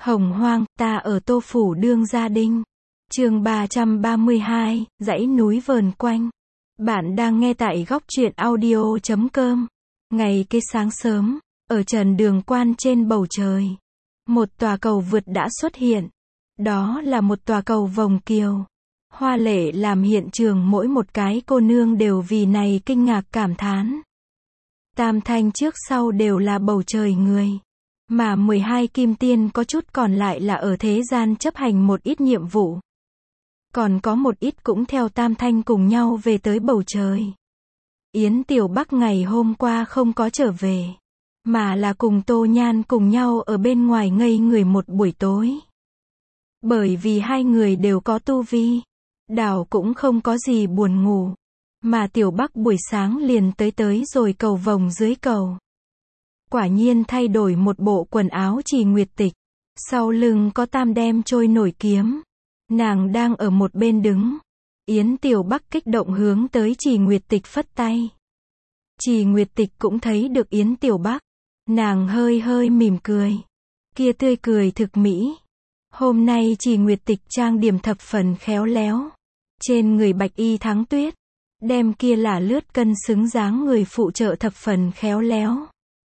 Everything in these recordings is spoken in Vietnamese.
Hồng hoang, ta ở Tô Phủ đương gia đinh. Chương 332, dãy núi vờn quanh. Bạn đang nghe tại góc truyện audio.com. Ngày kế sáng sớm, ở trần đường quan trên bầu trời, một tòa cầu vượt đã xuất hiện. Đó là một tòa cầu vòng kiều. Hoa lệ làm hiện trường mỗi một cái cô nương đều vì này kinh ngạc cảm thán. Tam thanh trước sau đều là bầu trời người. Mà 12 kim tiên có chút còn lại là ở thế gian chấp hành một ít nhiệm vụ. Còn có một ít cũng theo tam thanh cùng nhau về tới bầu trời. Yến Tiểu Bắc ngày hôm qua không có trở về, mà là cùng Tô Nhan cùng nhau ở bên ngoài ngây người một buổi tối. Bởi vì hai người đều có tu vi, đảo cũng không có gì buồn ngủ. Mà Tiểu Bắc buổi sáng liền tới rồi cầu vòng dưới cầu. Quả nhiên thay đổi một bộ quần áo Trì Nguyệt Tịch. Sau lưng có tam đem trôi nổi kiếm. Nàng đang ở một bên đứng. Yến Tiểu Bắc kích động hướng tới Trì Nguyệt Tịch phất tay. Trì Nguyệt Tịch cũng thấy được Yến Tiểu Bắc. Nàng hơi hơi mỉm cười. Kia tươi cười thực mỹ. Hôm nay Trì Nguyệt Tịch trang điểm thập phần khéo léo. Trên người bạch y thắng tuyết. Đem kia là lướt cân xứng dáng người phụ trợ thập phần khéo léo.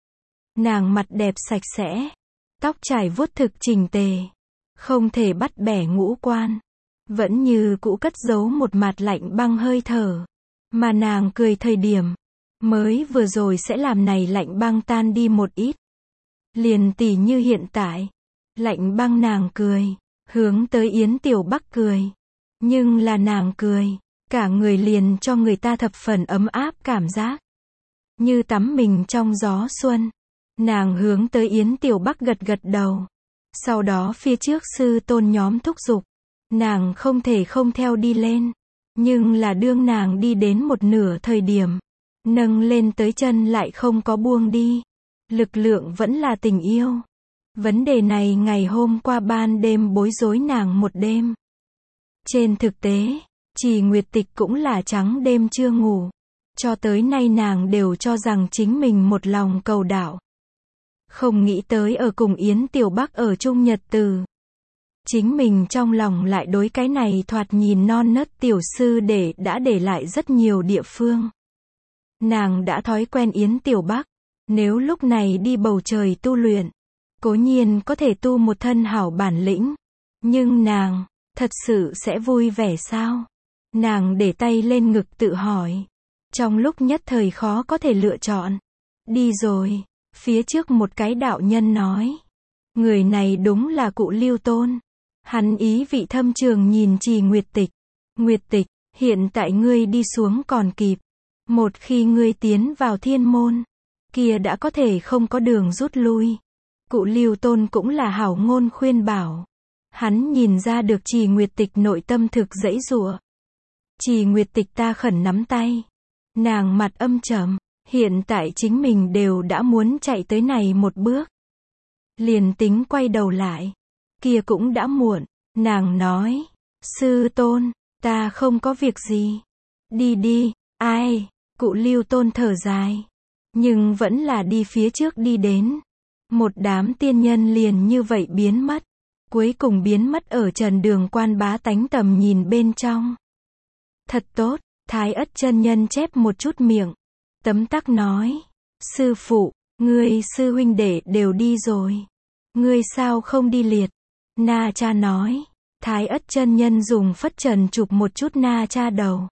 Nàng mặt đẹp sạch sẽ, tóc trải vuốt thực chỉnh tề, không thể bắt bẻ ngũ quan, vẫn như cũ cất giấu một mặt lạnh băng hơi thở, mà nàng cười thời điểm, mới vừa rồi sẽ làm này lạnh băng tan đi một ít. Liền tỉ như hiện tại, lạnh băng nàng cười, hướng tới Yến Tiểu Bắc cười, nhưng là nàng cười, cả người liền cho người ta thập phần ấm áp cảm giác, như tắm mình trong gió xuân. Nàng hướng tới Yến Tiểu Bắc gật gật đầu. Sau đó phía trước sư tôn nhóm thúc giục. Nàng không thể không theo đi lên. Nhưng là đương nàng đi đến một nửa thời điểm. Nâng lên tới chân lại không có buông đi. Lực lượng vẫn là tình yêu. Vấn đề này ngày hôm qua ban đêm bối rối nàng một đêm. Trên thực tế, Trì Nguyệt Tịch cũng là trắng đêm chưa ngủ. Cho tới nay nàng đều cho rằng chính mình một lòng cầu đạo. Không nghĩ tới ở cùng Yến Tiểu Bắc ở chung nhật từ. Chính mình trong lòng lại đối cái này thoạt nhìn non nớt tiểu sư đã để lại rất nhiều địa phương. Nàng đã thói quen Yến Tiểu Bắc. Nếu lúc này đi bầu trời tu luyện, cố nhiên có thể tu một thân hảo bản lĩnh. Nhưng nàng, thật sự sẽ vui vẻ sao? Nàng để tay lên ngực tự hỏi. Trong lúc nhất thời khó có thể lựa chọn. Đi rồi. Phía trước một cái đạo nhân nói. Người này đúng là cụ Lưu Tôn. Hắn ý vị thâm trường nhìn Trì Nguyệt Tịch. Nguyệt Tịch, hiện tại ngươi đi xuống còn kịp. Một khi ngươi tiến vào thiên môn, kia đã có thể không có đường rút lui. Cụ Lưu Tôn cũng là hảo ngôn khuyên bảo. Hắn nhìn ra được Trì Nguyệt Tịch nội tâm thực giãy giụa. Trì Nguyệt Tịch ta khẩn nắm tay. Nàng mặt âm trầm. Hiện tại chính mình đều đã muốn chạy tới này một bước. Liền tính quay đầu lại. Kia cũng đã muộn. Nàng nói. Sư tôn, ta không có việc gì. Đi đi, ai? Cụ Lưu Tôn thở dài. Nhưng vẫn là đi phía trước đi đến. Một đám tiên nhân liền như vậy biến mất. Cuối cùng biến mất ở trần đường quan bá tánh tầm nhìn bên trong. Thật tốt, Thái Ất chân nhân chép một chút miệng. Tấm tắc nói, sư phụ, ngươi sư huynh đệ đều đi rồi. Ngươi sao không đi liệt? Na Cha nói, Thái Ất chân nhân dùng phất trần chụp một chút Na Cha đầu.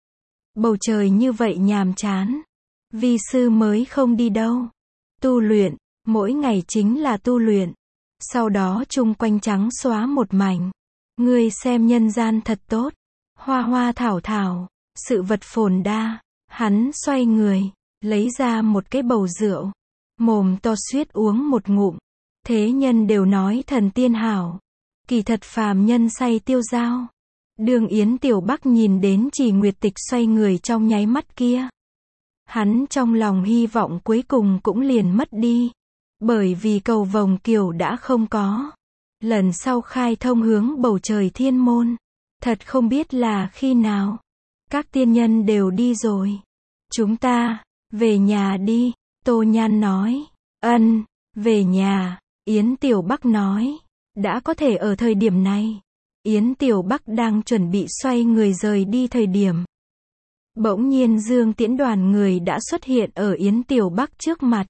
Bầu trời như vậy nhàm chán. Vi sư mới không đi đâu. Tu luyện, mỗi ngày chính là tu luyện. Sau đó chung quanh trắng xóa một mảnh. Ngươi xem nhân gian thật tốt. Hoa hoa thảo thảo, sự vật phồn đa. Hắn xoay người, lấy ra một cái bầu rượu, mồm to suýt uống một ngụm. Thế nhân đều nói thần tiên hảo, kỳ thật phàm nhân say tiêu dao. Đường Yến Tiểu Bắc nhìn đến Trì Nguyệt Tịch xoay người trong nháy mắt kia. Hắn trong lòng hy vọng cuối cùng cũng liền mất đi. Bởi vì cầu vòng kiều đã không có. Lần sau khai thông hướng bầu trời thiên môn. Thật không biết là khi nào. Các tiên nhân đều đi rồi. Chúng ta, về nhà đi, Tô Nhan nói. Ân, về nhà, Yến Tiểu Bắc nói. Đã có thể ở thời điểm này, Yến Tiểu Bắc đang chuẩn bị xoay người rời đi thời điểm. Bỗng nhiên Dương Tiễn đoàn người đã xuất hiện ở Yến Tiểu Bắc trước mặt.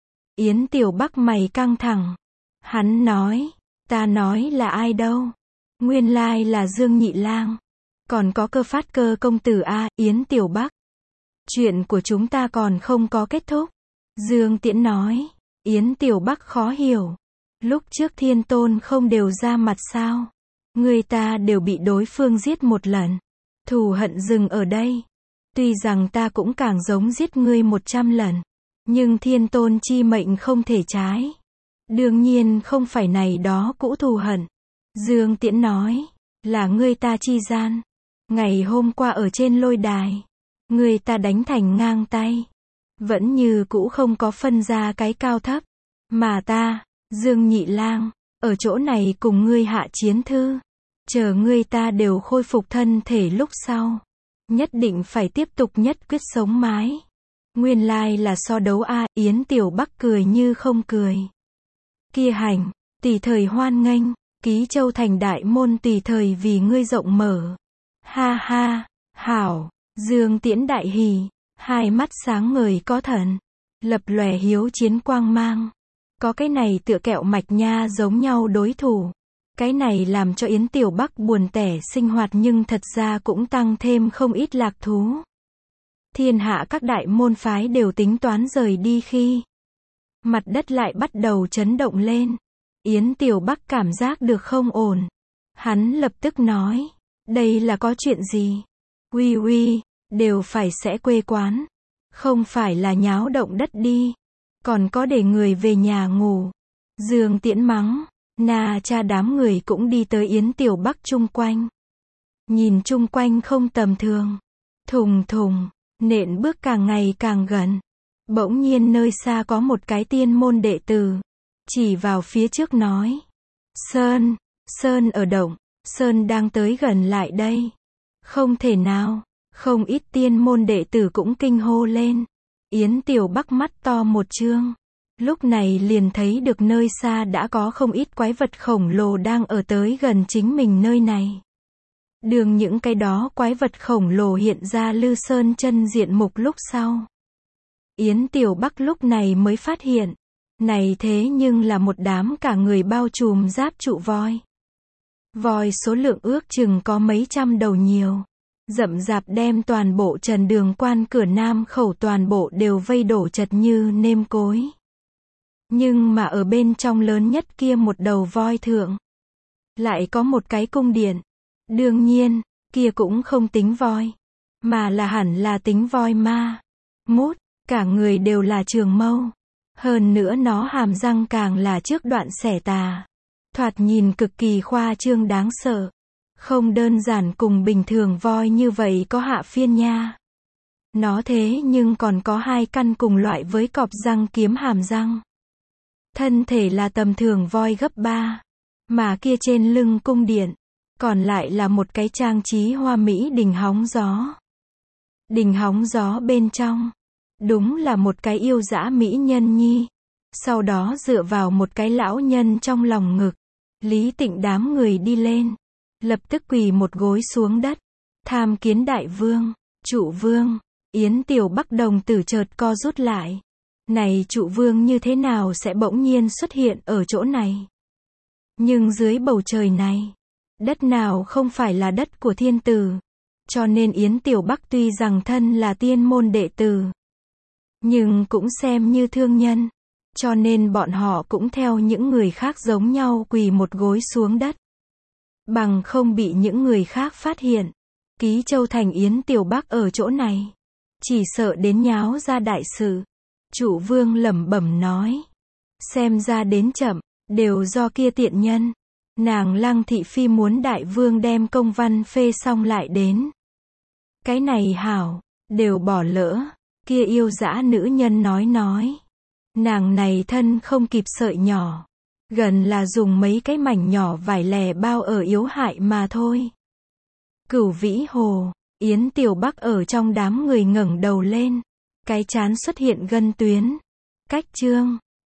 Yến Tiểu Bắc mày căng thẳng. Hắn nói, ta nói là ai đâu? Nguyên lai là Dương Nhị Lang. Còn có Cơ Phát Cơ công tử a, Yến Tiểu Bắc. Chuyện của chúng ta còn không có kết thúc. Dương Tiễn nói. Yến Tiểu Bắc khó hiểu. Lúc trước Thiên Tôn không đều ra mặt sao? Người ta đều bị đối phương giết một lần. Thù hận dừng ở đây. Tuy rằng ta cũng càng giống giết ngươi 100 lần. Nhưng Thiên Tôn chi mệnh không thể trái. Đương nhiên không phải này đó cũ thù hận. Dương Tiễn nói. Là ngươi ta chi gian. Ngày hôm qua ở trên lôi đài. Ngươi ta đánh thành ngang tay. Vẫn như cũ không có phân ra cái cao thấp. Mà ta, Dương Nhị Lang, ở chỗ này cùng ngươi hạ chiến thư. Chờ ngươi ta đều khôi phục thân thể lúc sau. Nhất định phải tiếp tục nhất quyết sống mái. Nguyên lai là so đấu a, Yến Tiểu Bắc cười như không cười. Kia hành, tùy thời hoan nghênh, Ký Châu thành đại môn tùy thời vì ngươi rộng mở. Ha ha, hảo, Dương Tiễn đại hỉ, hai mắt sáng ngời có thần, lập lòe hiếu chiến quang mang. Có cái này tựa kẹo mạch nha giống nhau đối thủ. Cái này làm cho Yến Tiểu Bắc buồn tẻ sinh hoạt nhưng thật ra cũng tăng thêm không ít lạc thú. Thiên hạ các đại môn phái đều tính toán rời đi khi mặt đất lại bắt đầu chấn động lên. Yến Tiểu Bắc cảm giác được không ổn. Hắn lập tức nói, đây là có chuyện gì? Uy, đều phải sẽ quê quán. Không phải là nháo động đất đi. Còn có để người về nhà ngủ. Dương Tiễn mắng. Na cha đám người cũng đi tới Yến Tiểu Bắc chung quanh. Nhìn chung quanh không tầm thường. Thùng thùng, nện bước càng ngày càng gần. Bỗng nhiên nơi xa có một cái tiên môn đệ tử. Chỉ vào phía trước nói. Sơn ở động. Sơn đang tới gần lại đây. Không thể nào. Không ít tiên môn đệ tử cũng kinh hô lên. Yến Tiểu Bắc mắt to một trương. Lúc này liền thấy được nơi xa đã có không ít quái vật khổng lồ đang ở tới gần chính mình nơi này. Đường những cái đó quái vật khổng lồ hiện ra Lư Sơn chân diện mục lúc sau. Yến Tiểu Bắc lúc này mới phát hiện. Này thế nhưng là một đám cả người bao trùm giáp trụ voi. Voi số lượng ước chừng có mấy trăm đầu nhiều. Rậm rạp đem toàn bộ trần đường quan cửa Nam khẩu toàn bộ đều vây đổ chật như nêm cối. Nhưng mà ở bên trong lớn nhất kia một đầu voi thượng. Lại có một cái cung điện. Đương nhiên, kia cũng không tính voi. Mà là hẳn là tính voi ma. Mút, cả người đều là trường mâu. Hơn nữa nó hàm răng càng là trước đoạn xẻ tà. Thoạt nhìn cực kỳ khoa trương đáng sợ. Không đơn giản cùng bình thường voi như vậy có hạ phiên nha. Nó thế nhưng còn có hai căn cùng loại với cọp răng kiếm hàm răng. Thân thể là tầm thường voi gấp 3. Mà kia trên lưng cung điện. Còn lại là một cái trang trí hoa mỹ đình hóng gió. Đình hóng gió bên trong. Đúng là một cái yêu dã mỹ nhân nhi. Sau đó dựa vào một cái lão nhân trong lòng ngực. Lý Tịnh đám người đi lên. Lập tức quỳ một gối xuống đất. Tham kiến đại vương, trụ vương. Yến Tiểu Bắc đồng tử chợt co rút lại. Này trụ vương như thế nào sẽ bỗng nhiên xuất hiện ở chỗ này? Nhưng dưới bầu trời này, đất nào không phải là đất của thiên tử. Cho nên Yến Tiểu Bắc tuy rằng thân là tiên môn đệ tử, nhưng cũng xem như thương nhân. Cho nên bọn họ cũng theo những người khác giống nhau quỳ một gối xuống đất. Bằng không bị những người khác phát hiện. Ký Châu thành Yến Tiểu Bắc ở chỗ này. Chỉ sợ đến nháo ra đại sự. Trụ vương lẩm bẩm nói. Xem ra đến chậm, đều do kia tiện nhân. Nàng Lăng Thị Phi muốn đại vương đem công văn phê xong lại đến. Cái này hảo, đều bỏ lỡ. Kia yêu dã nữ nhân nói. Nàng này thân không kịp sợi nhỏ. Gần là dùng mấy cái mảnh nhỏ vải lè bao ở yếu hại mà thôi. Cửu Vĩ Hồ, Yến Tiểu Bắc ở trong đám người ngẩng đầu lên. Cái trán xuất hiện gân tuyến. Cách chương.